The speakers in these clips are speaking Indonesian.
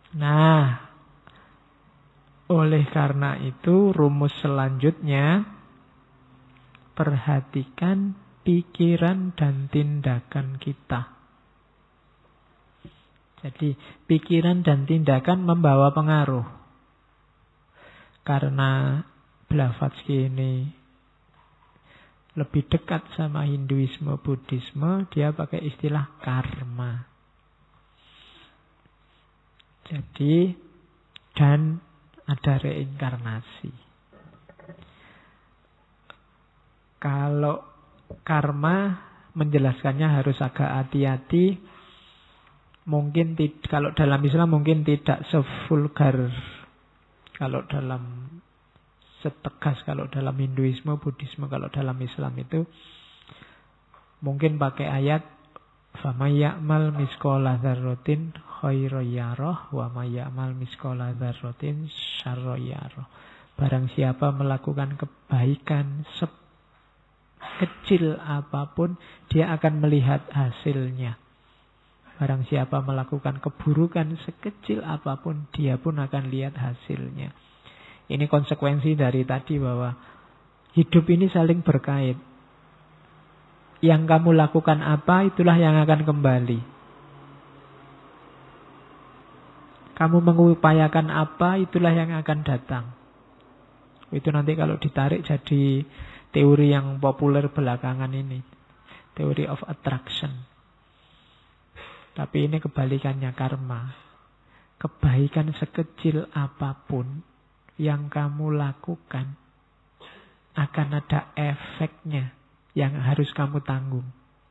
Nah, oleh karena itu rumus selanjutnya, perhatikan pikiran dan tindakan kita. Jadi pikiran dan tindakan membawa pengaruh. Karena Blavatsky ini lebih dekat sama Hinduisme, Buddhisme, dia pakai istilah karma. Jadi, dan ada reinkarnasi. Kalau karma menjelaskannya harus agak hati-hati. Mungkin kalau dalam Islam mungkin tidak sevulgar kalau dalam setegas kalau dalam Hinduisme, Buddhisme, kalau dalam Islam itu mungkin pakai ayat فَمَنْ يَعْمَلْ مِثْقَالَ ذَرَّةٍ خَيْرًا يَرَهُ وَمَنْ يَعْمَلْ مِثْقَالَ ذَرَّةٍ شَرًّا يَرَهُ. Barang siapa melakukan kebaikan sekecil apapun, dia akan melihat hasilnya. Barang siapa melakukan keburukan sekecil apapun, dia pun akan lihat hasilnya. Ini konsekuensi dari tadi bahwa hidup ini saling berkait. Yang kamu lakukan apa, itulah yang akan kembali. Kamu mengupayakan apa, itulah yang akan datang. Itu nanti kalau ditarik jadi teori yang populer belakangan ini. Theory of attraction. Tapi ini kebalikannya karma. Kebaikan sekecil apapun yang kamu lakukan akan ada efeknya yang harus kamu tanggung.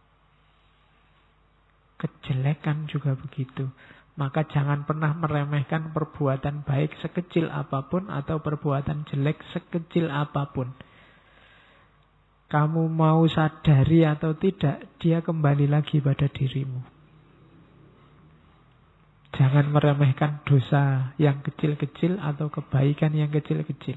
Kejelekan juga begitu. Maka jangan pernah meremehkan perbuatan baik sekecil apapun atau perbuatan jelek sekecil apapun. Kamu mau sadari atau tidak, dia kembali lagi pada dirimu. Jangan meremehkan dosa yang kecil-kecil atau kebaikan yang kecil-kecil.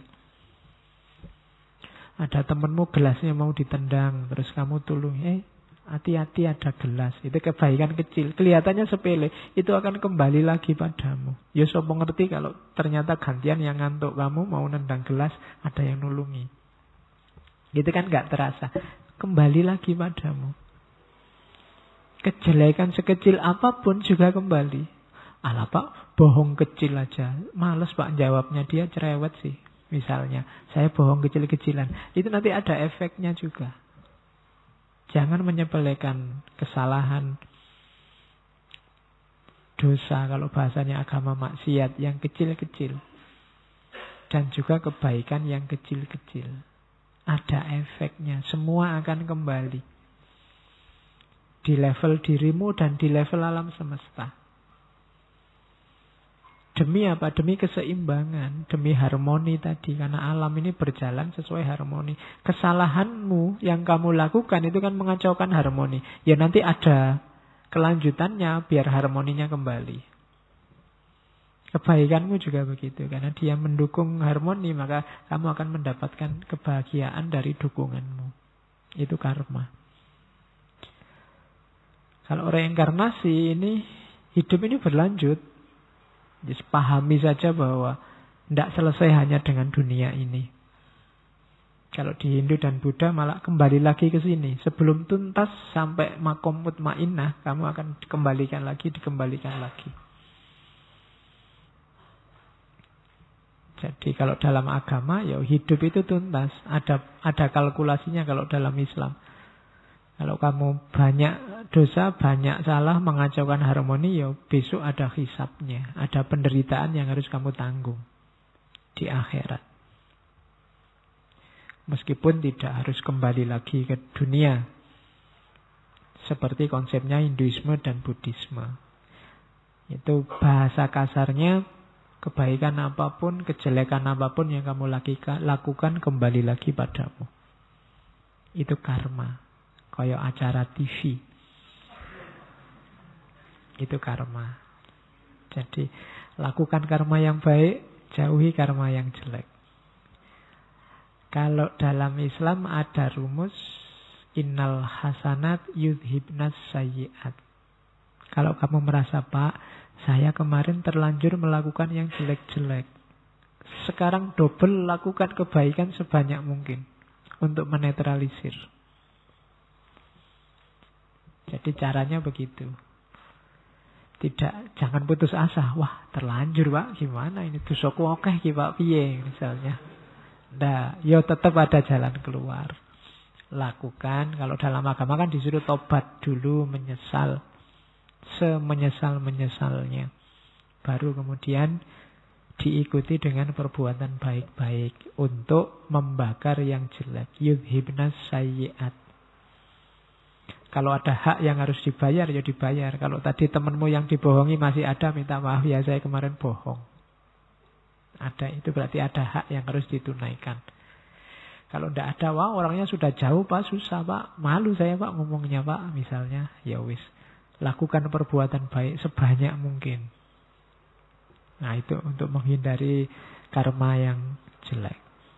Ada temenmu gelasnya mau ditendang, terus kamu tolong, hati-hati ada gelas. Itu kebaikan kecil, kelihatannya sepele, itu akan kembali lagi padamu. Ya sopo ngerti kalau ternyata gantian yang ngantuk kamu mau nendang gelas, ada yang nulungi. Gitu kan gak terasa, kembali lagi padamu. Kejelekan sekecil apapun juga kembali. Alah Pak, bohong kecil aja. Males Pak jawabnya, dia cerewet sih. Misalnya, saya bohong kecil-kecilan. Itu nanti ada efeknya juga. Jangan menyepelekan kesalahan, dosa, kalau bahasanya agama maksiat, yang kecil-kecil. Dan juga kebaikan yang kecil-kecil. Ada efeknya, semua akan kembali. Di level dirimu dan di level alam semesta. Demi apa? Demi keseimbangan, demi harmoni tadi. Karena alam ini berjalan sesuai harmoni. Kesalahanmu yang kamu lakukan itu kan mengacaukan harmoni. Ya nanti ada kelanjutannya biar harmoninya kembali. Kebaikanmu juga begitu. Karena dia mendukung harmoni, maka kamu akan mendapatkan kebahagiaan dari dukunganmu. Itu karma. Kalau reinkarnasi ini, hidup ini berlanjut. Jadi pahami saja bahwa tidak selesai hanya dengan dunia ini. Kalau di Hindu dan Buddha malah kembali lagi ke sini. Sebelum tuntas sampai makom mutmainnah, kamu akan dikembalikan lagi. Jadi kalau dalam agama, ya hidup itu tuntas. Ada kalkulasinya kalau dalam Islam. Kalau kamu banyak dosa, banyak salah, mengacaukan harmoni, ya besok ada hisabnya. Ada penderitaan yang harus kamu tanggung di akhirat. Meskipun tidak harus kembali lagi ke dunia. Seperti konsepnya Hinduisme dan Buddhisme. Itu bahasa kasarnya, kebaikan apapun, kejelekan apapun yang kamu lakukan kembali lagi padamu. Itu karma. Kayak acara TV. Itu karma. Jadi lakukan karma yang baik, jauhi karma yang jelek. Kalau dalam Islam ada rumus innal hasanat yudhibnas sayyi'at. Kalau kamu merasa, Pak, saya kemarin terlanjur melakukan yang jelek-jelek. Sekarang double lakukan kebaikan sebanyak mungkin untuk menetralisir. Jadi caranya begitu. Tidak, jangan putus asa. Wah, terlanjur, Pak. Gimana ini? Dosaku akeh iki, Pak, piye misalnya. Nah, ya tetap ada jalan keluar. Lakukan. Kalau dalam agama kan disuruh tobat dulu, menyesal. Semenyesal-menyesalnya. Baru kemudian diikuti dengan perbuatan baik-baik untuk membakar yang jelek. Yudhibnas sayyi'at. Kalau ada hak yang harus dibayar, ya dibayar. Kalau tadi temanmu yang dibohongi masih ada, minta maaf ya, saya kemarin bohong. Ada, itu berarti ada hak yang harus ditunaikan. Kalau tidak ada, wah orangnya sudah jauh, Pak, susah, Pak. Malu saya, Pak, ngomongnya, Pak, misalnya. Ya wis, lakukan perbuatan baik sebanyak mungkin. Nah, itu untuk menghindari karma yang jelek.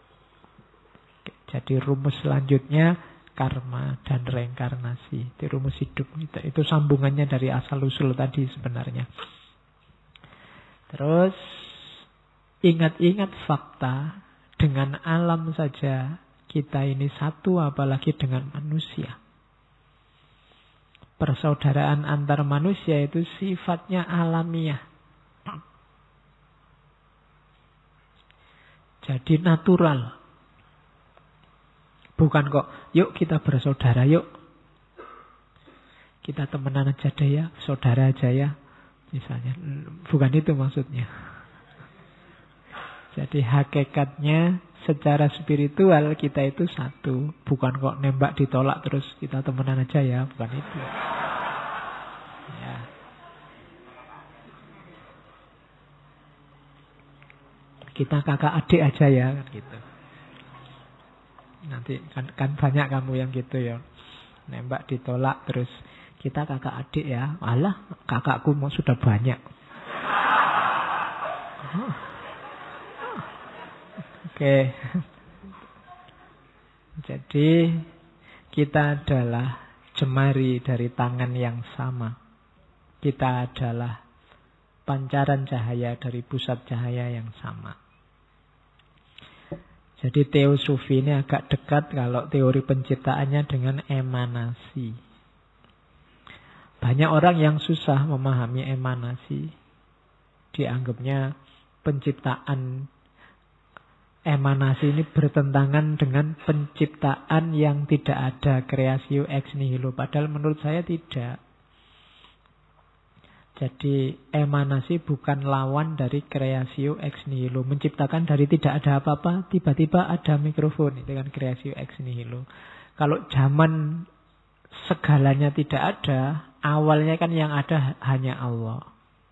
Jadi rumus selanjutnya karma dan reinkarnasi. Itu rumus hidup. Itu sambungannya dari asal-usul tadi sebenarnya. Terus ingat-ingat fakta, dengan alam saja kita ini satu, apalagi dengan manusia. Persaudaraan antar manusia itu sifatnya alamiah. Jadi natural. Bukan kok, yuk kita bersaudara, yuk. Kita temenan aja deh ya, saudara aja ya. Misalnya, bukan itu maksudnya. Jadi hakikatnya secara spiritual kita itu satu. Bukan kok nembak ditolak terus kita temenan aja ya, bukan itu. Ya. Kita kakak adik aja ya, kan gitu. Nanti kan banyak kamu yang gitu ya. Nembak ditolak terus kita kakak adik ya. Alah, kakakku mau sudah banyak. Oke. Jadi kita adalah jemari dari tangan yang sama. Kita adalah pancaran cahaya dari pusat cahaya yang sama. Jadi teosofi ini agak dekat kalau teori penciptaannya dengan emanasi. Banyak orang yang susah memahami emanasi. Dianggapnya penciptaan emanasi ini bertentangan dengan penciptaan yang tidak ada, creatio ex nihilo. Padahal menurut saya tidak. Jadi emanasi bukan lawan dari creatio ex nihilo. Menciptakan dari tidak ada apa-apa, tiba-tiba ada mikrofon. Itu kan creatio ex nihilo. Kalau zaman segalanya tidak ada, awalnya kan yang ada hanya Allah.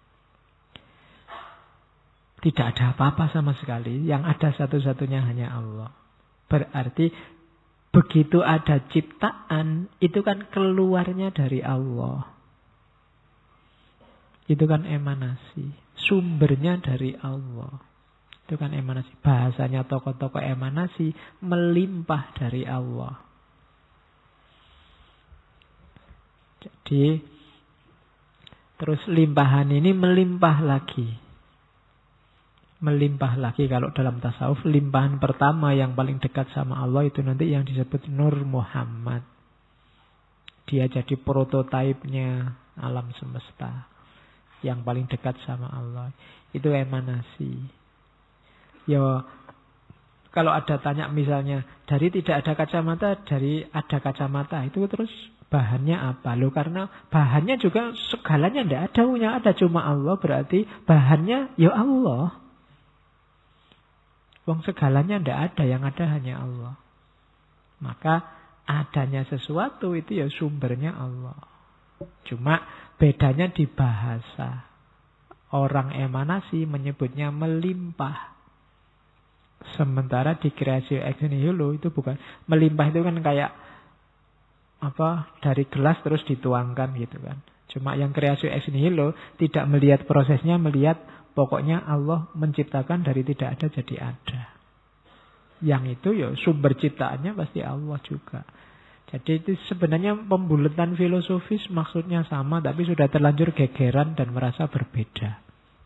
Tidak ada apa-apa sama sekali. Yang ada satu-satunya hanya Allah. Berarti begitu ada ciptaan, itu kan keluarnya dari Allah. Itu kan emanasi. Sumbernya dari Allah. Itu kan emanasi. Bahasanya tokoh-tokoh emanasi melimpah dari Allah. Jadi terus limpahan ini melimpah lagi. Melimpah lagi kalau dalam tasawuf. Limpahan pertama yang paling dekat sama Allah itu nanti yang disebut Nur Muhammad. Dia jadi prototipenya alam semesta. Yang paling dekat sama Allah. Itu emanasi. Ya, kalau ada tanya misalnya, dari tidak ada kacamata, dari ada kacamata, itu terus bahannya apa? Loh, karena bahannya juga segalanya tidak ada. Yang ada cuma Allah, berarti bahannya ya Allah. Wong segalanya tidak ada, yang ada hanya Allah. Maka adanya sesuatu itu ya sumbernya Allah. Cuma bedanya di bahasa. Orang emanasi menyebutnya melimpah. Sementara di creatio ex nihilo itu bukan. Melimpah itu kan kayak dari gelas terus dituangkan gitu kan. Cuma yang creatio ex nihilo tidak melihat prosesnya, melihat pokoknya Allah menciptakan dari tidak ada jadi ada. Yang itu ya sumber ciptaannya pasti Allah juga. Jadi itu sebenarnya pembulatan filosofis maksudnya sama, tapi sudah terlanjur gegeran dan merasa berbeda.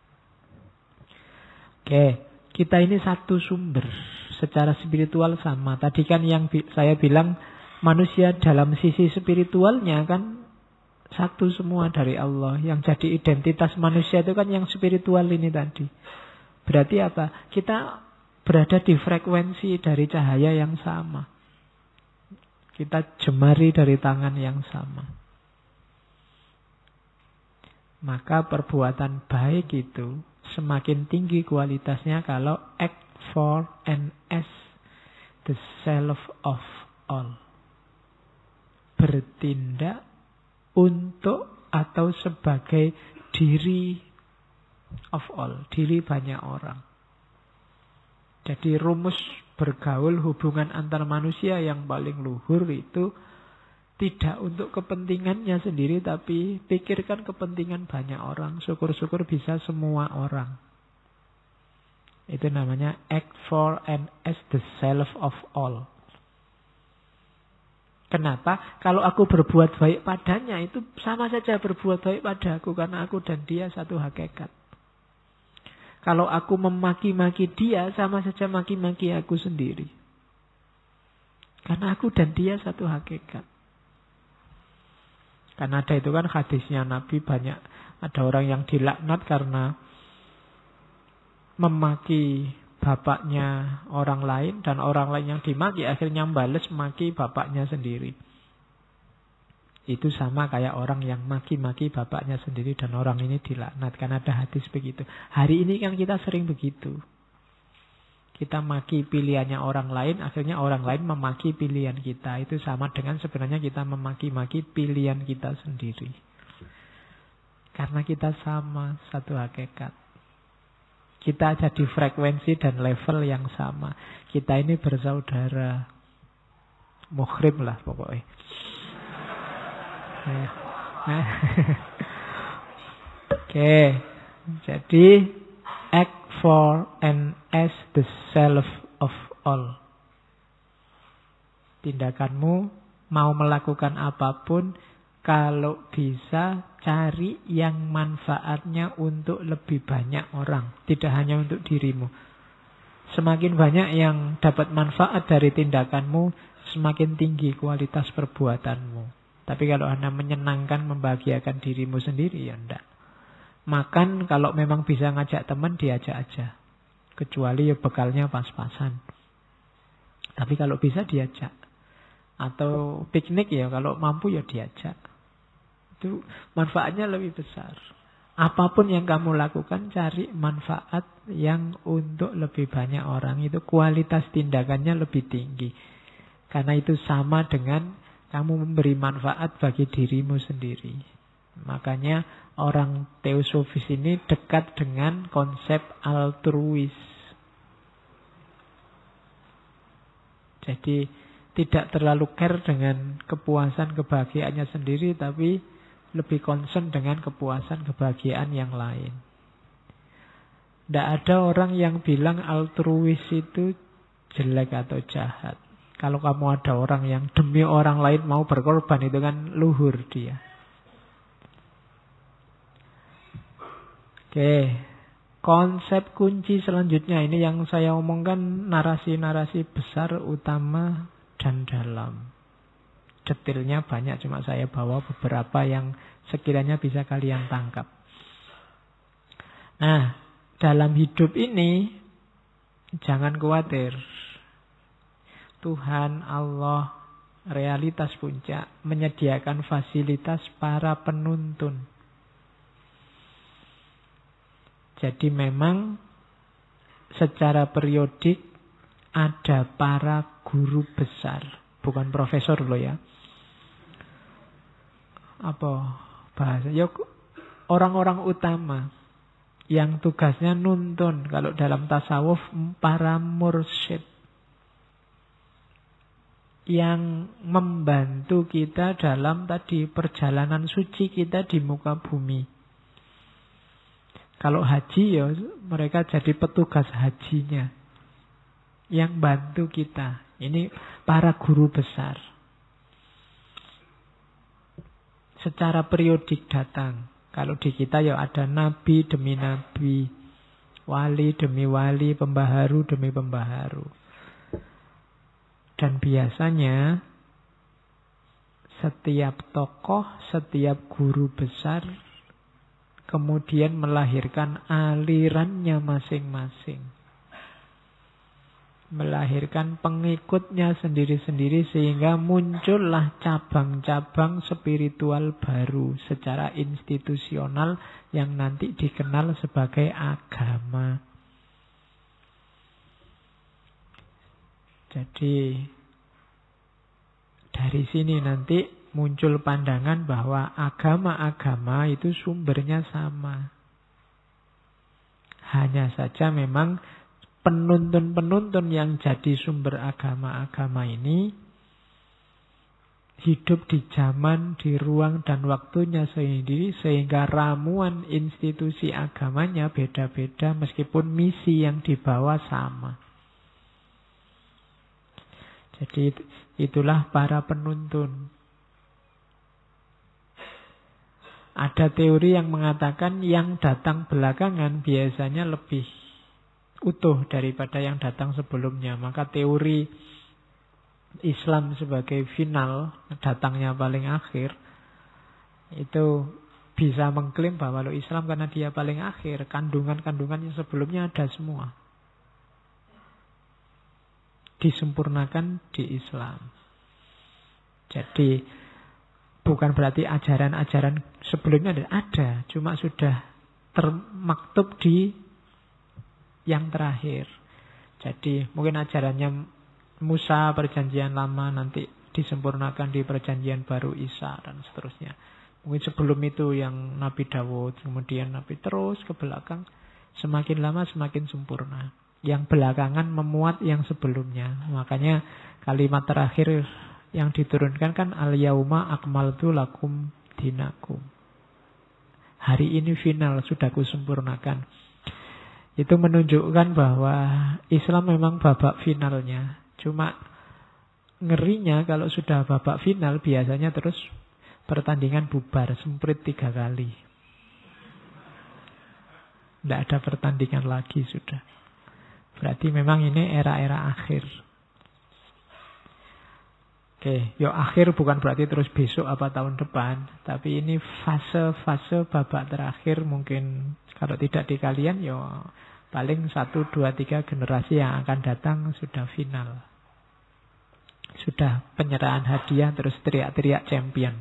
Oke, kita ini satu sumber. Secara spiritual sama. Tadi kan yang saya bilang manusia dalam sisi spiritualnya kan satu semua dari Allah. Yang jadi identitas manusia itu kan yang spiritual ini tadi. Berarti apa? Kita berada di frekuensi dari cahaya yang sama. Kita jemari dari tangan yang sama. Maka perbuatan baik itu semakin tinggi kualitasnya kalau act for and as the self of all. Bertindak untuk atau sebagai diri of all, diri banyak orang. Jadi rumus bergaul hubungan antar manusia yang paling luhur itu tidak untuk kepentingannya sendiri, tapi pikirkan kepentingan banyak orang. Syukur-syukur bisa semua orang. Itu namanya act for and as the self of all. Kenapa? Kalau aku berbuat baik padanya, itu sama saja berbuat baik padaku, karena aku dan dia satu hakikat. Kalau aku memaki-maki dia, sama saja maki-maki aku sendiri. Karena aku dan dia satu hakikat. Karena ada itu kan hadisnya Nabi, banyak ada orang yang dilaknat karena memaki bapaknya orang lain, dan orang lain yang dimaki akhirnya bales maki bapaknya sendiri. Itu sama kayak orang yang maki-maki bapaknya sendiri dan orang ini dilaknat. Kan ada hadis begitu. Hari ini kan kita sering begitu. Kita maki pilihannya orang lain, akhirnya orang lain memaki pilihan kita. Itu sama dengan sebenarnya kita memaki-maki pilihan kita sendiri. Karena kita sama, satu hakikat. Kita ada di frekuensi dan level yang sama. Kita ini bersaudara. Muhrim lah pokoknya. Oke, jadi act for and as the self of all. Tindakanmu mau melakukan apapun, kalau bisa cari yang manfaatnya untuk lebih banyak orang, tidak hanya untuk dirimu. Semakin banyak yang dapat manfaat dari tindakanmu, semakin tinggi kualitas perbuatanmu. Tapi kalau Anda menyenangkan, membahagiakan dirimu sendiri, ya enggak. Makan kalau memang bisa ngajak teman, diajak aja. Kecuali ya bekalnya pas-pasan. Tapi kalau bisa diajak. Atau piknik ya, kalau mampu ya diajak. Itu manfaatnya lebih besar. Apapun yang kamu lakukan, cari manfaat yang untuk lebih banyak orang. Itu kualitas tindakannya lebih tinggi. Karena itu sama dengan kamu memberi manfaat bagi dirimu sendiri. Makanya orang teosofis ini dekat dengan konsep altruis. Jadi tidak terlalu care dengan kepuasan kebahagiaannya sendiri, tapi lebih concern dengan kepuasan kebahagiaan yang lain. Tidak ada orang yang bilang altruis itu jelek atau jahat. Kalau kamu ada orang yang demi orang lain mau berkorban, itu kan luhur dia. Oke, konsep kunci selanjutnya ini yang saya omongkan narasi-narasi besar, utama, dan dalam. Detailnya banyak, cuma saya bawa beberapa yang sekiranya bisa kalian tangkap. Nah, dalam hidup ini jangan khawatir. Tuhan, Allah, realitas puncak menyediakan fasilitas para penuntun. Jadi memang secara periodik ada para guru besar, bukan profesor loh ya. Apa bahasa? Ya, orang-orang utama yang tugasnya nuntun. Kalau dalam tasawuf, para mursyid yang membantu kita dalam tadi perjalanan suci kita di muka bumi. Kalau haji ya mereka jadi petugas hajinya yang bantu kita. Ini para guru besar. secara periodik datang. Kalau di kita ya ada nabi demi nabi, wali demi wali, pembaharu demi pembaharu. Dan biasanya setiap tokoh, setiap guru besar kemudian melahirkan alirannya masing-masing. Melahirkan pengikutnya sendiri-sendiri sehingga muncullah cabang-cabang spiritual baru secara institusional yang nanti dikenal sebagai agama. Jadi dari sini nanti muncul pandangan bahwa agama-agama itu sumbernya sama. Hanya saja memang penuntun-penuntun yang jadi sumber agama-agama ini hidup di zaman, di ruang dan waktunya sendiri sehingga ramuan institusi agamanya beda-beda meskipun misi yang dibawa sama. Jadi itulah para penuntun. Ada teori yang mengatakan yang datang belakangan biasanya lebih utuh daripada yang datang sebelumnya. Maka teori Islam sebagai final, datangnya paling akhir, itu bisa mengklaim bahwa lo Islam karena dia paling akhir, kandungan-kandungan yang sebelumnya ada semua. Disempurnakan di Islam. Jadi bukan berarti ajaran-ajaran sebelumnya ada, cuma sudah termaktub di yang terakhir. Jadi mungkin ajarannya Musa perjanjian lama nanti disempurnakan di perjanjian baru Isa dan seterusnya. Mungkin sebelum itu yang Nabi Dawud, kemudian Nabi terus ke belakang, semakin lama semakin sempurna. Yang belakangan memuat yang sebelumnya. Makanya kalimat terakhir yang diturunkan kan al-yauma akmaltu lakum dinakum. Hari ini final, sudah kusempurnakan. Itu menunjukkan bahwa Islam memang babak finalnya. Cuma ngerinya kalau sudah babak final biasanya terus pertandingan bubar, semprit 3 kali. Tidak ada pertandingan lagi sudah. Berarti memang ini era-era akhir. Oke, yo akhir bukan berarti terus besok apa tahun depan. Tapi ini fase-fase babak terakhir mungkin kalau tidak di kalian yo paling 1, 2, 3 generasi yang akan datang sudah final. Sudah penyerahan hadiah terus teriak-teriak champion.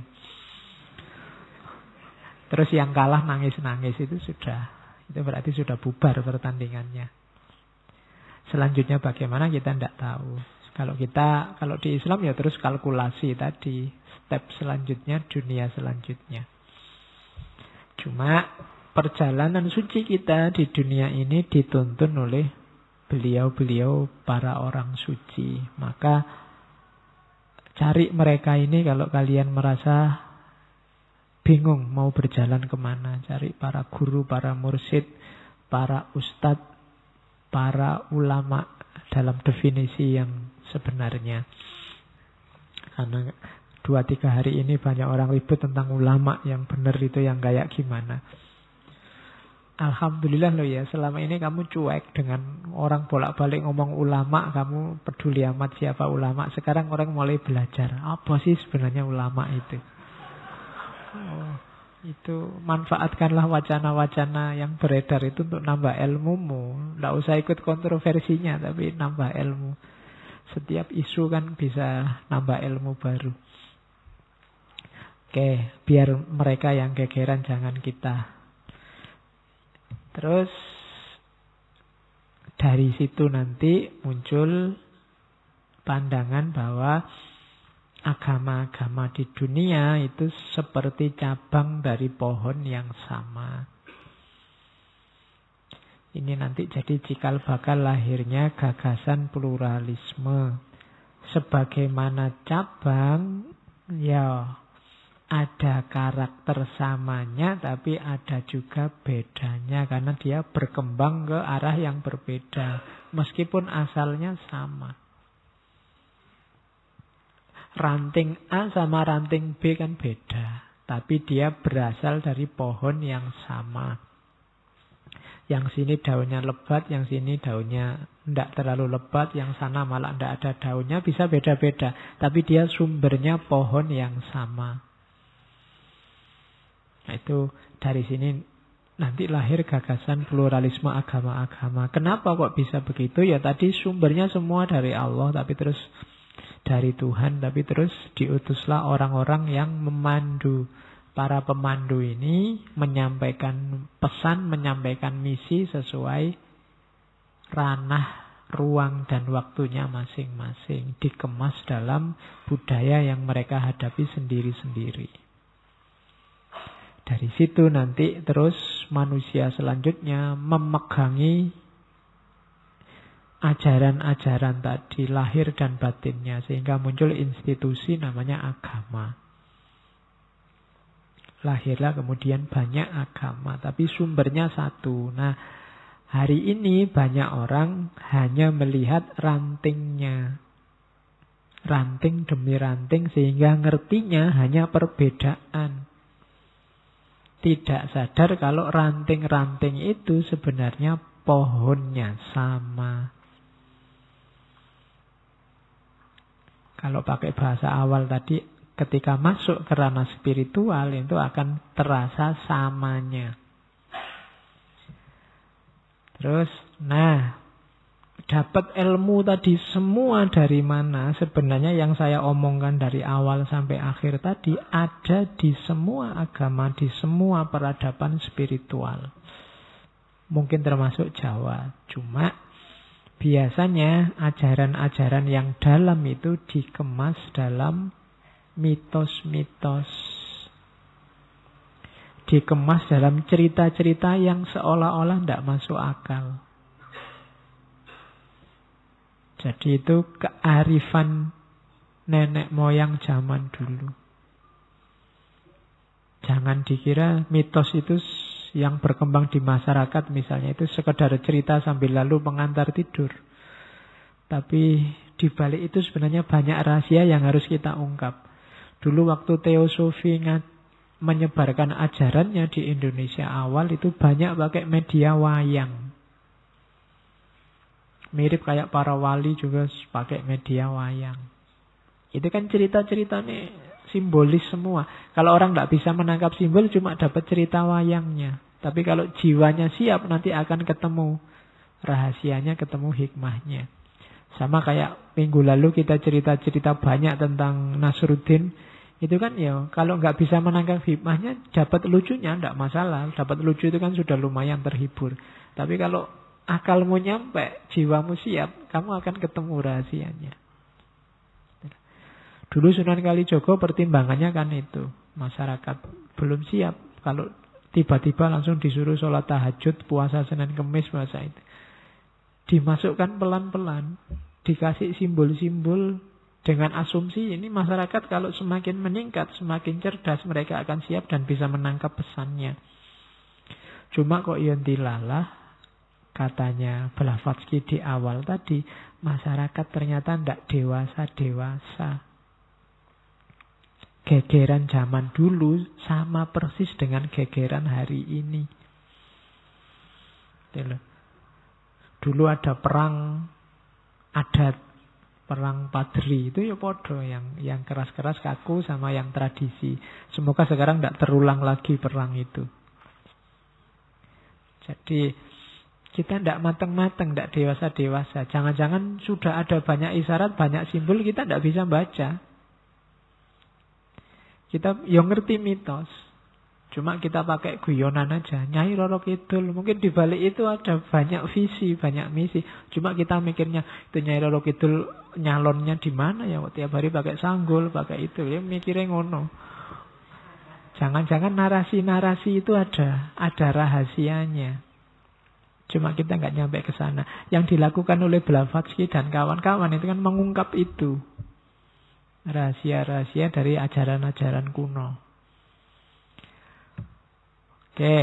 Terus yang kalah nangis-nangis itu sudah. Itu berarti sudah bubar pertandingannya. Selanjutnya bagaimana kita tidak tahu. Kalau di Islam ya terus kalkulasi tadi. Step selanjutnya, dunia selanjutnya. Cuma perjalanan suci kita di dunia ini dituntun oleh beliau-beliau para orang suci. Maka cari mereka ini kalau kalian merasa bingung mau berjalan kemana. Cari para guru, para mursyid, para ustadz, para ulama dalam definisi yang sebenarnya. Karena 2-3 hari ini banyak orang ribut tentang ulama yang benar itu yang kayak gimana. Alhamdulillah loh ya, selama ini kamu cuek dengan orang bolak-balik ngomong ulama, kamu peduli amat siapa ulama. Sekarang orang mulai belajar, apa sih sebenarnya ulama itu. Itu manfaatkanlah wacana-wacana yang beredar itu untuk nambah ilmumu. Tidak usah ikut kontroversinya, tapi nambah ilmu. Setiap isu kan bisa nambah ilmu baru. Oke, biar mereka yang gegeran, jangan kita. Terus dari situ nanti muncul pandangan bahwa agama-agama di dunia itu seperti cabang dari pohon yang sama. Ini nanti jadi cikal bakal lahirnya gagasan pluralisme. Sebagaimana cabang, ya ada karakter samanya, tapi ada juga bedanya. Karena dia berkembang ke arah yang berbeda. Meskipun asalnya sama. Ranting A sama ranting B kan beda. Tapi dia berasal dari pohon yang sama. Yang sini daunnya lebat, yang sini daunnya tidak terlalu lebat, yang sana malah tidak ada daunnya, bisa beda-beda. Tapi dia sumbernya pohon yang sama. Nah, itu dari sini nanti lahir gagasan pluralisme agama-agama. Kenapa kok bisa begitu? Ya tadi sumbernya semua dari Allah, tapi terus dari Tuhan, tapi terus diutuslah orang-orang yang memandu. Para pemandu ini menyampaikan pesan, menyampaikan misi sesuai ranah, ruang, dan waktunya masing-masing. Dikemas dalam budaya yang mereka hadapi sendiri-sendiri. Dari situ nanti terus manusia selanjutnya memegangi ajaran-ajaran tadi, lahir dan batinnya, sehingga muncul institusi namanya agama. Lahirlah kemudian banyak agama, tapi sumbernya satu. Nah, hari ini banyak orang hanya melihat rantingnya. Ranting demi ranting, sehingga ngertinya hanya perbedaan. Tidak sadar kalau ranting-ranting itu sebenarnya pohonnya sama. Kalau pakai bahasa awal tadi, ketika masuk ke ranah spiritual itu akan terasa samanya. Terus, dapat ilmu tadi semua dari mana? Sebenarnya yang saya omongkan dari awal sampai akhir tadi ada di semua agama, di semua peradaban spiritual. Mungkin termasuk Jawa. Cuma biasanya ajaran-ajaran yang dalam itu dikemas dalam mitos-mitos. Dikemas dalam cerita-cerita yang seolah-olah tidak masuk akal. Jadi itu kearifan nenek moyang zaman dulu. Jangan dikira mitos itu yang berkembang di masyarakat misalnya itu sekedar cerita sambil lalu pengantar tidur. Tapi di balik itu sebenarnya banyak rahasia yang harus kita ungkap. Dulu waktu Teosofi menyebarkan ajarannya di Indonesia awal itu banyak pakai media wayang. Mirip kayak para wali juga pakai media wayang. Itu kan cerita-ceritanya simbolis semua. Kalau orang tidak bisa menangkap simbol cuma dapat cerita wayangnya. Tapi kalau jiwanya siap nanti akan ketemu rahasianya, ketemu hikmahnya. Sama kayak minggu lalu kita cerita-cerita banyak tentang Nasruddin. Itu kan ya kalau nggak bisa menangkap hikmahnya dapat lucunya tidak masalah. Dapat lucu itu kan sudah lumayan terhibur. Tapi kalau akalmu nyampe, jiwamu siap, kamu akan ketemu rahasianya. Dulu Sunan Kalijogo pertimbangannya kan itu. Masyarakat belum siap. Kalau tiba-tiba langsung disuruh sholat tahajud, puasa Senin Kemis, puasa itu. Dimasukkan pelan-pelan. Dikasih simbol-simbol dengan asumsi ini masyarakat kalau semakin meningkat, semakin cerdas, mereka akan siap dan bisa menangkap pesannya. Cuma kok yontilalah, katanya Blavatsky di awal tadi, masyarakat ternyata tidak dewasa-dewasa. Gegeran zaman dulu sama persis dengan gegeran hari ini. Dulu ada perang adat, perang padri, itu ya podo yang keras-keras kaku sama yang tradisi. Semoga sekarang tidak terulang lagi perang itu. Jadi kita tidak matang-matang, tidak dewasa-dewasa. Jangan-jangan sudah ada banyak isyarat, banyak simbol, kita tidak bisa baca. Kita yang ngerti mitos. Cuma kita pakai guyonan aja. Nyai Roro Kidul. Mungkin di balik itu ada banyak visi, banyak misi. Cuma kita mikirnya, itu Nyai Roro Kidul nyalonnya di mana ya? Tiap hari pakai sanggul, pakai itu. Ya mikirnya ngono. Jangan-jangan narasi-narasi itu ada rahasianya. Cuma kita nggak nyampe ke sana. Yang dilakukan oleh Blavatsky dan kawan-kawan itu kan mengungkap itu. Rahasia-rahasia dari ajaran-ajaran kuno. Oke.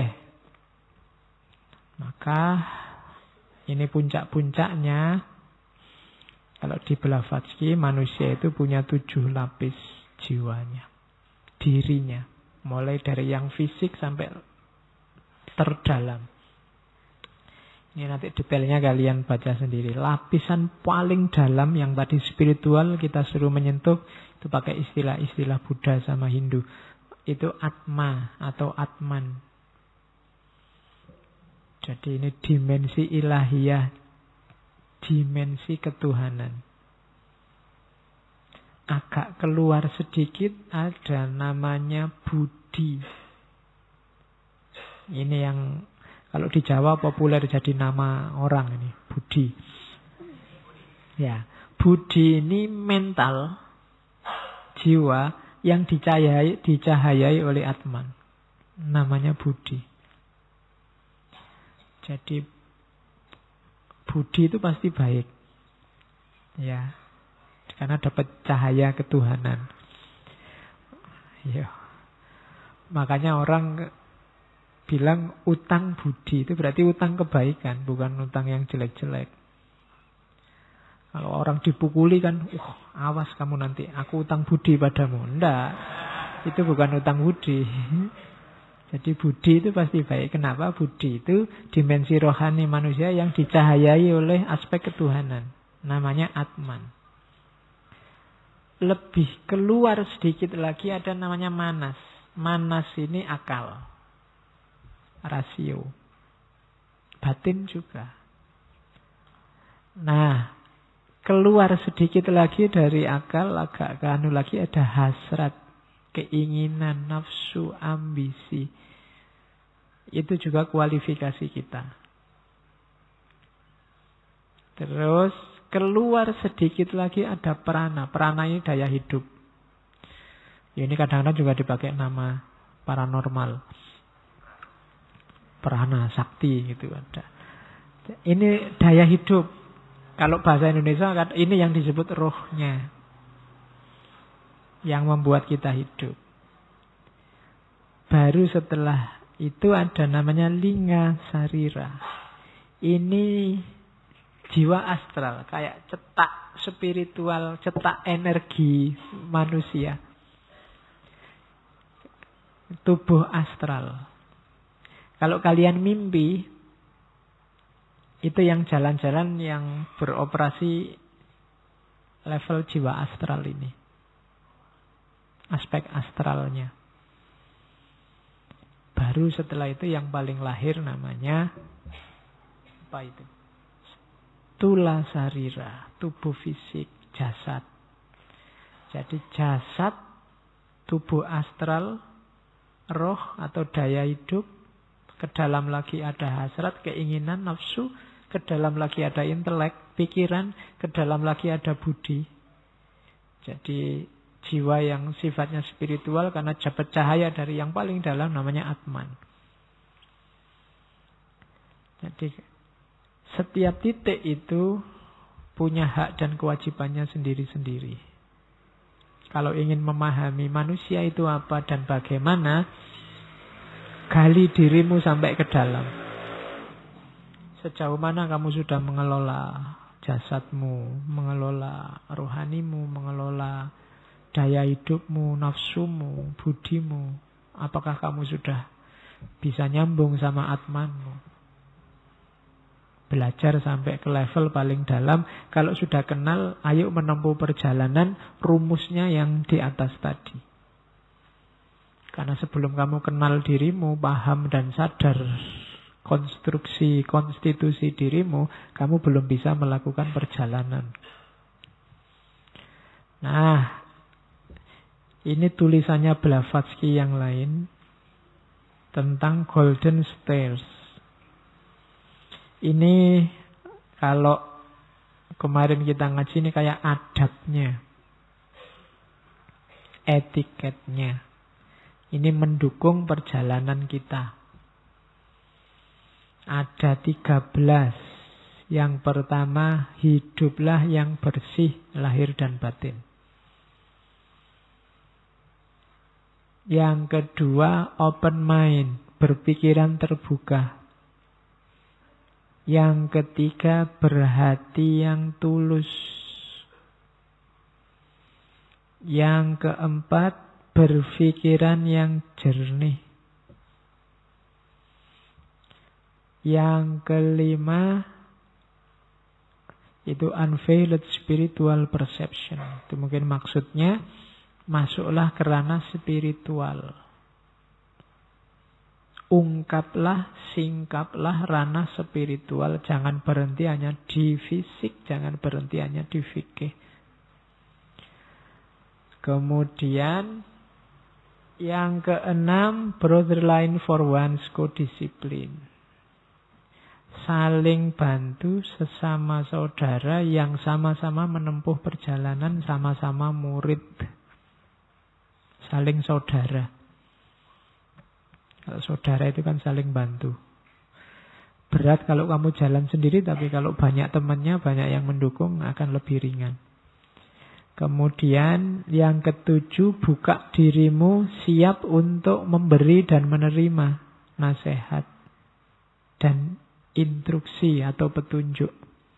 Maka ini puncak-puncaknya. Kalau di Blavatsky manusia itu punya 7 lapis jiwanya. Dirinya. Mulai dari yang fisik sampai terdalam. Ini nanti detailnya kalian baca sendiri. Lapisan paling dalam yang tadi spiritual kita suruh menyentuh, itu pakai istilah-istilah Buddha sama Hindu. Itu Atma atau Atman. Jadi ini dimensi ilahiyah, dimensi ketuhanan. Agak keluar sedikit ada namanya Budi. Ini yang kalau di Jawa populer jadi nama orang ini, Budi. Ya, Budi ini mental, jiwa yang dicahayai oleh Atman. Namanya Budi. Jadi Budi itu pasti baik. Ya. Karena dapat cahaya ketuhanan. Ya. Makanya orang bilang utang budi itu berarti utang kebaikan, bukan utang yang jelek-jelek. Kalau orang dipukuli kan, awas kamu nanti, aku utang budi padamu. Enggak, itu bukan utang budi. Jadi budi itu pasti baik. Kenapa? Budi itu dimensi rohani manusia yang dicahayai oleh aspek ketuhanan. Namanya Atman. Lebih keluar sedikit lagi ada namanya manas. Manas ini akal. Rasio. Batin juga. Nah, keluar sedikit lagi dari akal, agak ke anu lagi ada hasrat, keinginan, nafsu, ambisi. Itu juga kualifikasi kita. Terus keluar sedikit lagi ada prana. Prana ini daya hidup. Ini kadang-kadang juga dipakai nama paranormal. Prana, sakti gitu ada. Ini daya hidup. Kalau bahasa Indonesia ini yang disebut rohnya. Yang membuat kita hidup. Baru setelah itu ada namanya linga sarira. Ini jiwa astral, kayak cetak spiritual, cetak energi manusia. Tubuh astral. Kalau kalian mimpi, itu yang jalan-jalan yang beroperasi level jiwa astral ini. Aspek astralnya. Baru setelah itu yang paling lahir namanya, apa itu? Tula sarira, tubuh fisik, jasad. Jadi jasad, tubuh astral, roh atau daya hidup, ke dalam lagi ada hasrat, keinginan, nafsu, ke dalam lagi ada intelek, pikiran, ke dalam lagi ada budi. Jadi jiwa yang sifatnya spiritual karena dapat cahaya dari yang paling dalam namanya Atman. Jadi setiap titik itu punya hak dan kewajibannya sendiri-sendiri. Kalau ingin memahami manusia itu apa dan bagaimana, gali dirimu sampai ke dalam. Sejauh mana kamu sudah mengelola jasadmu, mengelola rohanimu, mengelola daya hidupmu, nafsumu, budimu. Apakah kamu sudah bisa nyambung sama Atmanmu? Belajar sampai ke level paling dalam. Kalau sudah kenal, ayo menempuh perjalanan rumusnya yang di atas tadi. Karena sebelum kamu kenal dirimu, paham dan sadar konstruksi, konstitusi dirimu, kamu belum bisa melakukan perjalanan. Nah, ini tulisannya Blavatsky yang lain tentang Golden Stairs. Ini kalau kemarin kita ngaji ini kayak adabnya, etiketnya. Ini mendukung perjalanan kita. Ada 13. Yang pertama, hiduplah yang bersih lahir dan batin. Yang kedua, open mind, berpikiran terbuka. Yang ketiga, berhati yang tulus. Yang keempat, berpikiran yang jernih. Yang kelima, itu unveiled spiritual perception. Itu mungkin maksudnya, masuklah ke ranah spiritual. Ungkaplah, singkaplah ranah spiritual. Jangan berhenti hanya di fisik, jangan berhenti hanya di fikih. Kemudian yang keenam, borderline for one's co-discipline. Saling bantu sesama saudara yang sama-sama menempuh perjalanan, sama-sama murid. Saling saudara. Kalau saudara itu kan saling bantu. Berat kalau kamu jalan sendiri, tapi kalau banyak temannya, banyak yang mendukung, akan lebih ringan. Kemudian yang ketujuh, buka dirimu siap untuk memberi dan menerima nasihat dan instruksi atau petunjuk.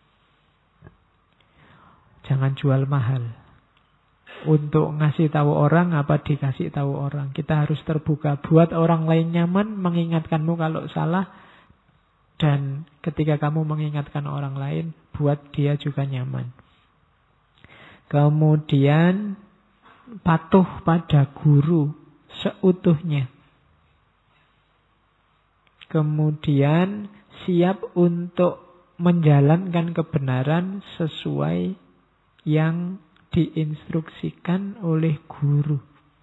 Jangan jual mahal. Untuk ngasih tahu orang apa dikasih tahu orang. Kita harus terbuka. Buat orang lain nyaman, mengingatkanmu kalau salah. Dan ketika kamu mengingatkan orang lain, buat dia juga nyaman. Kemudian patuh pada guru seutuhnya. Kemudian siap untuk menjalankan kebenaran sesuai yang diinstruksikan oleh guru.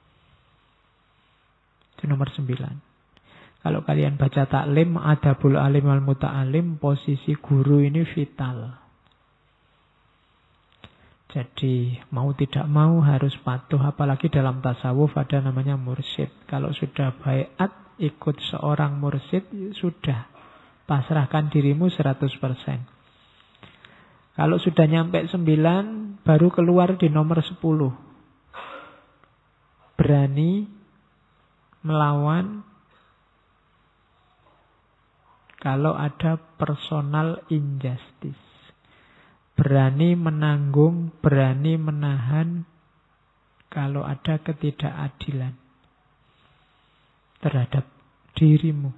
Itu nomor 9. Kalau kalian baca taklim, adabul alim wal muta'alim, posisi guru ini vital. Jadi mau tidak mau harus patuh, apalagi dalam tasawuf ada namanya mursyid. Kalau sudah baiat ikut seorang mursyid, sudah pasrahkan dirimu 100%. Kalau sudah nyampe 9, baru keluar di nomor 10. Berani melawan kalau ada personal injustice. Berani menanggung, berani menahan kalau ada ketidakadilan terhadap dirimu.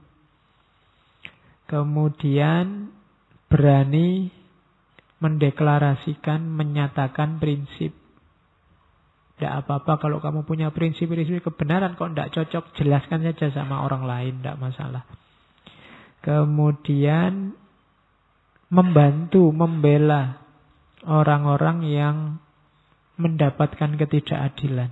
Kemudian berani mendeklarasikan, menyatakan prinsip. Tidak apa-apa kalau kamu punya prinsip-prinsip kebenaran, kok tidak cocok, jelaskan saja sama orang lain, tidak masalah. Kemudian membantu, membela orang-orang yang mendapatkan ketidakadilan.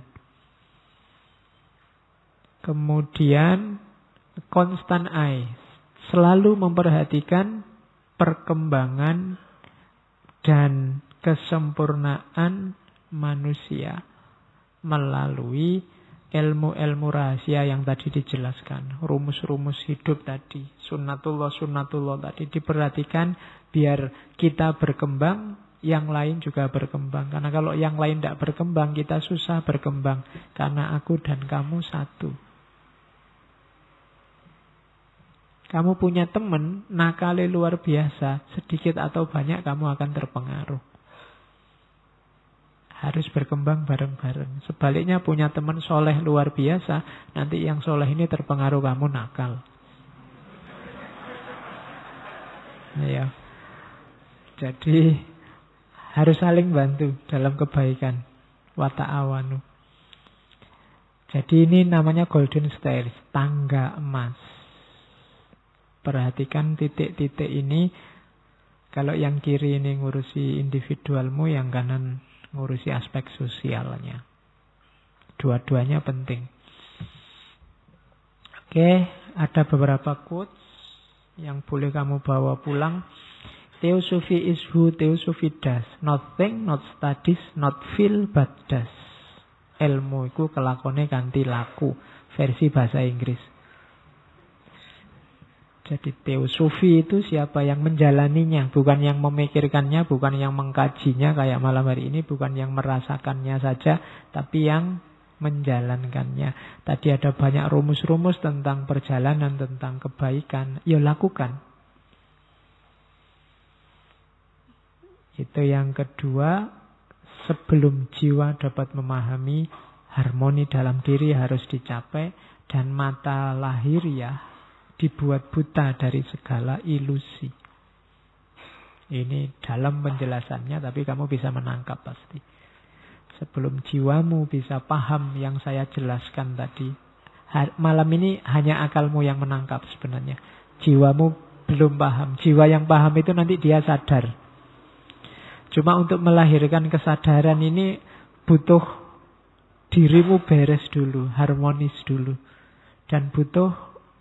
Kemudian constant eye, selalu memperhatikan perkembangan dan kesempurnaan manusia melalui ilmu-ilmu rahasia yang tadi dijelaskan. Rumus-rumus hidup tadi, sunnatullah tadi diperhatikan biar kita berkembang, yang lain juga berkembang. Karena kalau yang lain tidak berkembang, kita susah berkembang. Karena aku dan kamu satu. Kamu punya teman, nakalnya luar biasa. Sedikit atau banyak kamu akan terpengaruh. Harus berkembang bareng-bareng. Sebaliknya punya teman soleh luar biasa, nanti yang soleh ini terpengaruh kamu nakal. Ya. Jadi harus saling bantu dalam kebaikan. Wa ta'awanu. Jadi ini namanya golden stairs, tangga emas. Perhatikan titik-titik ini. Kalau yang kiri ini ngurusi individualmu, yang kanan ngurusi aspek sosialnya. Dua-duanya penting. Oke, ada beberapa quotes yang boleh kamu bawa pulang. Theosophy is who theosophy does. Not think, not studies, not feel, but does. Ilmu itu kelakone kanthi laku. Versi bahasa Inggris. Jadi teosofi itu siapa yang menjalaninya, bukan yang memikirkannya, bukan yang mengkajinya kayak malam hari ini, bukan yang merasakannya saja, tapi yang menjalankannya. Tadi ada banyak rumus-rumus tentang perjalanan, tentang kebaikan. Ya lakukan. Itu yang kedua, sebelum jiwa dapat memahami, Harmoni dalam diri harus dicapai, dan mata lahiriah dibuat buta dari segala ilusi. Ini dalam penjelasannya, tapi kamu bisa menangkap pasti. Sebelum jiwamu bisa paham yang saya jelaskan tadi, malam ini hanya akalmu yang menangkap sebenarnya. Jiwamu belum paham. Jiwa yang paham itu nanti dia sadar. Cuma untuk melahirkan kesadaran ini butuh dirimu beres dulu, harmonis dulu. Dan butuh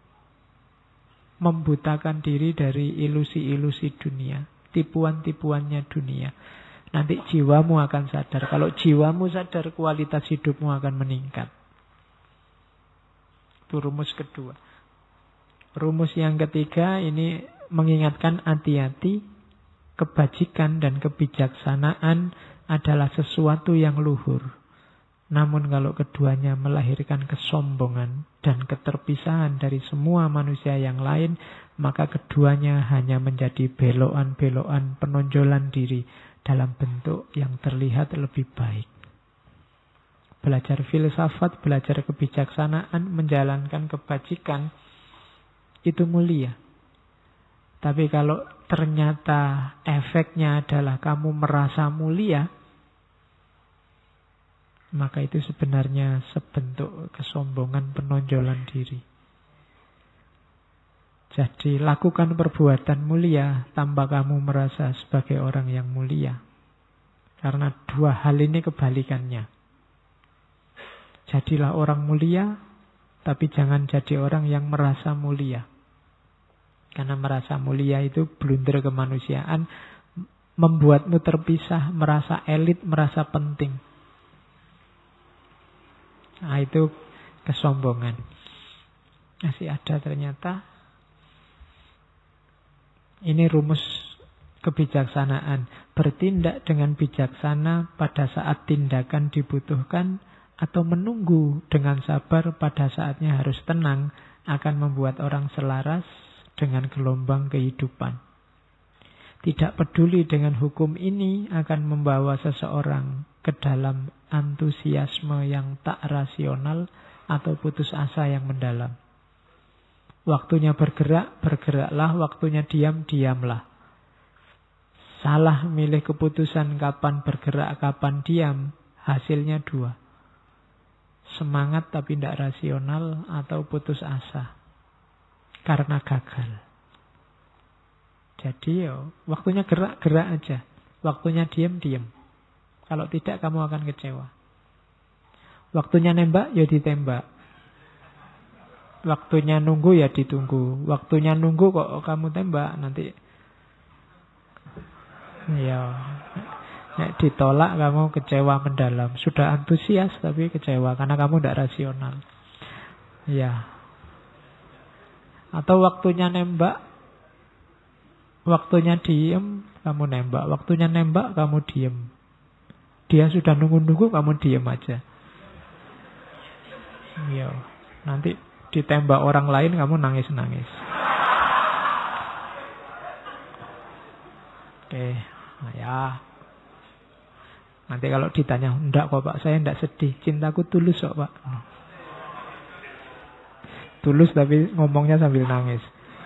membutakan diri dari ilusi-ilusi dunia, tipuan-tipuannya dunia. Nanti jiwamu akan sadar. Kalau jiwamu sadar, kualitas hidupmu akan meningkat. Itu rumus kedua. Rumus yang ketiga ini mengingatkan hati-hati, kebajikan dan kebijaksanaan adalah sesuatu yang luhur. Namun kalau keduanya melahirkan kesombongan dan keterpisahan dari semua manusia yang lain, maka keduanya hanya menjadi belokan-belokan penonjolan diri dalam bentuk yang terlihat lebih baik. Belajar filsafat, belajar kebijaksanaan, menjalankan kebajikan, itu mulia. Tapi kalau ternyata efeknya adalah kamu merasa mulia, maka itu sebenarnya sebentuk kesombongan, penonjolan diri. Jadi lakukan perbuatan mulia tanpa kamu merasa sebagai orang yang mulia. Karena dua hal ini kebalikannya. Jadilah orang mulia, tapi jangan jadi orang yang merasa mulia. Karena merasa mulia itu blunder kemanusiaan, membuatmu terpisah, merasa elit, merasa penting. Nah, itu kesombongan. Masih ada ternyata. Ini rumus kebijaksanaan. Bertindak dengan bijaksana pada saat tindakan dibutuhkan, atau menunggu dengan sabar pada saatnya harus tenang, akan membuat orang selaras dengan gelombang kehidupan. Tidak peduli dengan hukum ini akan membawa seseorang ke dalam antusiasme yang tak rasional atau putus asa yang mendalam. Waktunya bergerak, bergeraklah. Waktunya diam, diamlah. Salah milih keputusan kapan bergerak, kapan diam, hasilnya dua. Semangat tapi tidak rasional, atau putus asa karena gagal. Jadi waktunya gerak, gerak aja. Waktunya diam, diam. Kalau tidak, kamu akan kecewa. Waktunya nembak, ya ditembak. Waktunya nunggu, ya ditunggu. Waktunya nunggu kok kamu tembak, nanti ya ditolak, kamu kecewa mendalam. Sudah antusias tapi kecewa karena kamu tidak rasional. Ya. Atau waktunya nembak, waktunya diem, kamu nembak. Waktunya nembak, kamu diem. Dia sudah nunggu-nunggu, kamu diem aja. Ya. Nanti ditembak orang lain, kamu nangis-nangis. Oke. Nah ya. Nanti kalau ditanya, enggak kok Pak, saya enggak sedih. Cintaku tulus kok Pak. Tulus tapi ngomongnya sambil nangis.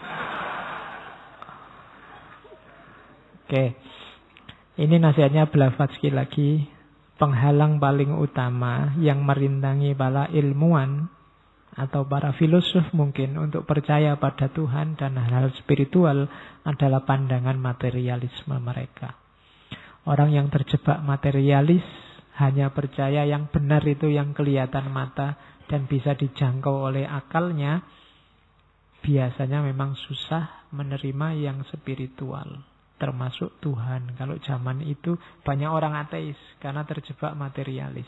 Oke. Ini nasihatnya Blavatsky lagi. Penghalang paling utama yang merintangi para ilmuwan atau para filosof mungkin untuk percaya pada Tuhan dan hal-hal spiritual adalah pandangan materialisme mereka. Orang yang terjebak materialis hanya percaya yang benar itu yang kelihatan mata dan bisa dijangkau oleh akalnya, biasanya memang susah menerima yang spiritual, termasuk Tuhan. Kalau zaman itu banyak orang ateis karena terjebak materialis.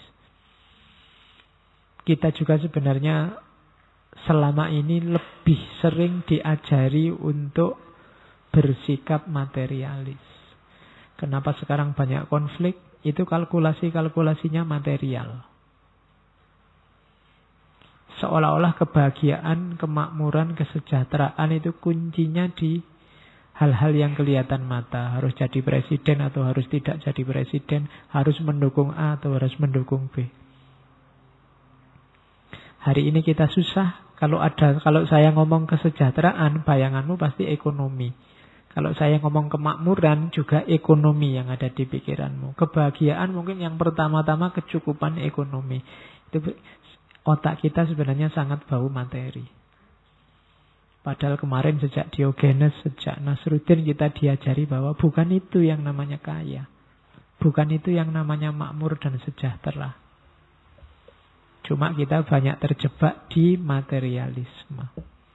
Kita juga sebenarnya selama ini lebih sering diajari untuk bersikap materialis. Kenapa sekarang banyak konflik? Itu kalkulasi-kalkulasinya material. Seolah-olah kebahagiaan, kemakmuran, kesejahteraan itu kuncinya di hal-hal yang kelihatan mata. Harus jadi presiden atau harus tidak jadi presiden. Harus mendukung A atau harus mendukung B. Hari ini kita susah. Kalau saya ngomong kesejahteraan, bayanganmu pasti ekonomi. Kalau saya ngomong kemakmuran, juga ekonomi yang ada di pikiranmu. Kebahagiaan mungkin yang pertama-tama kecukupan ekonomi. Itu otak kita sebenarnya sangat bau materi. Padahal kemarin sejak Diogenes, sejak Nasruddin kita diajari bahwa bukan itu yang namanya kaya. Bukan itu yang namanya makmur dan sejahtera. Cuma kita banyak terjebak di materialisme.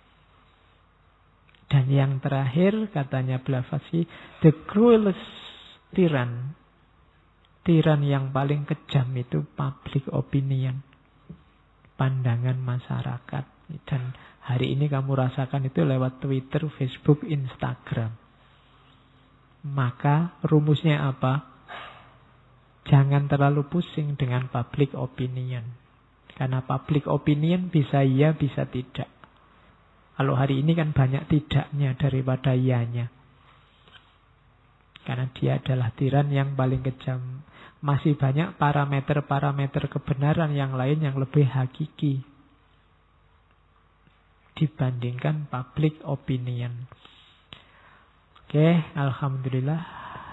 Dan yang terakhir katanya Blavatsky, the cruelest tyrann. Tiran yang paling kejam itu public opinion. Pandangan masyarakat. Dan hari ini kamu rasakan itu lewat Twitter, Facebook, Instagram. Maka rumusnya apa? Jangan terlalu pusing dengan public opinion. Karena public opinion bisa iya, bisa tidak. Kalau hari ini kan banyak tidaknya daripada iyanya. Karena dia adalah tiran yang paling kejam. Masih banyak parameter-parameter kebenaran yang lain yang lebih hakiki dibandingkan public opinion. Oke, alhamdulillah.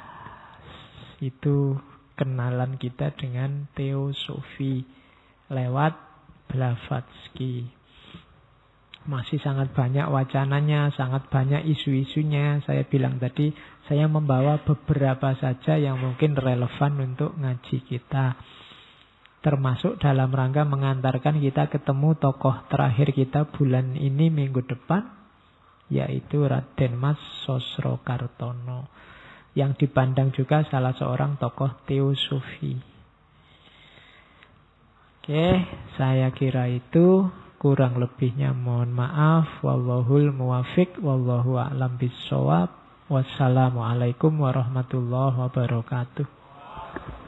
Itu kenalan kita dengan teosofi lewat Blavatsky. Masih sangat banyak wacananya, sangat banyak isu-isunya. Saya bilang tadi, saya membawa beberapa saja yang mungkin relevan untuk ngaji kita. Termasuk dalam rangka mengantarkan kita ketemu tokoh terakhir kita bulan ini minggu depan, yaitu Raden Mas Sosrokartono, yang dipandang juga salah seorang tokoh teosofi. Oke, saya kira itu. Kurang lebihnya mohon maaf. Wallahul muwafiq, wallahu a'lam bissawab. Wassalamualaikum warahmatullahi wabarakatuh.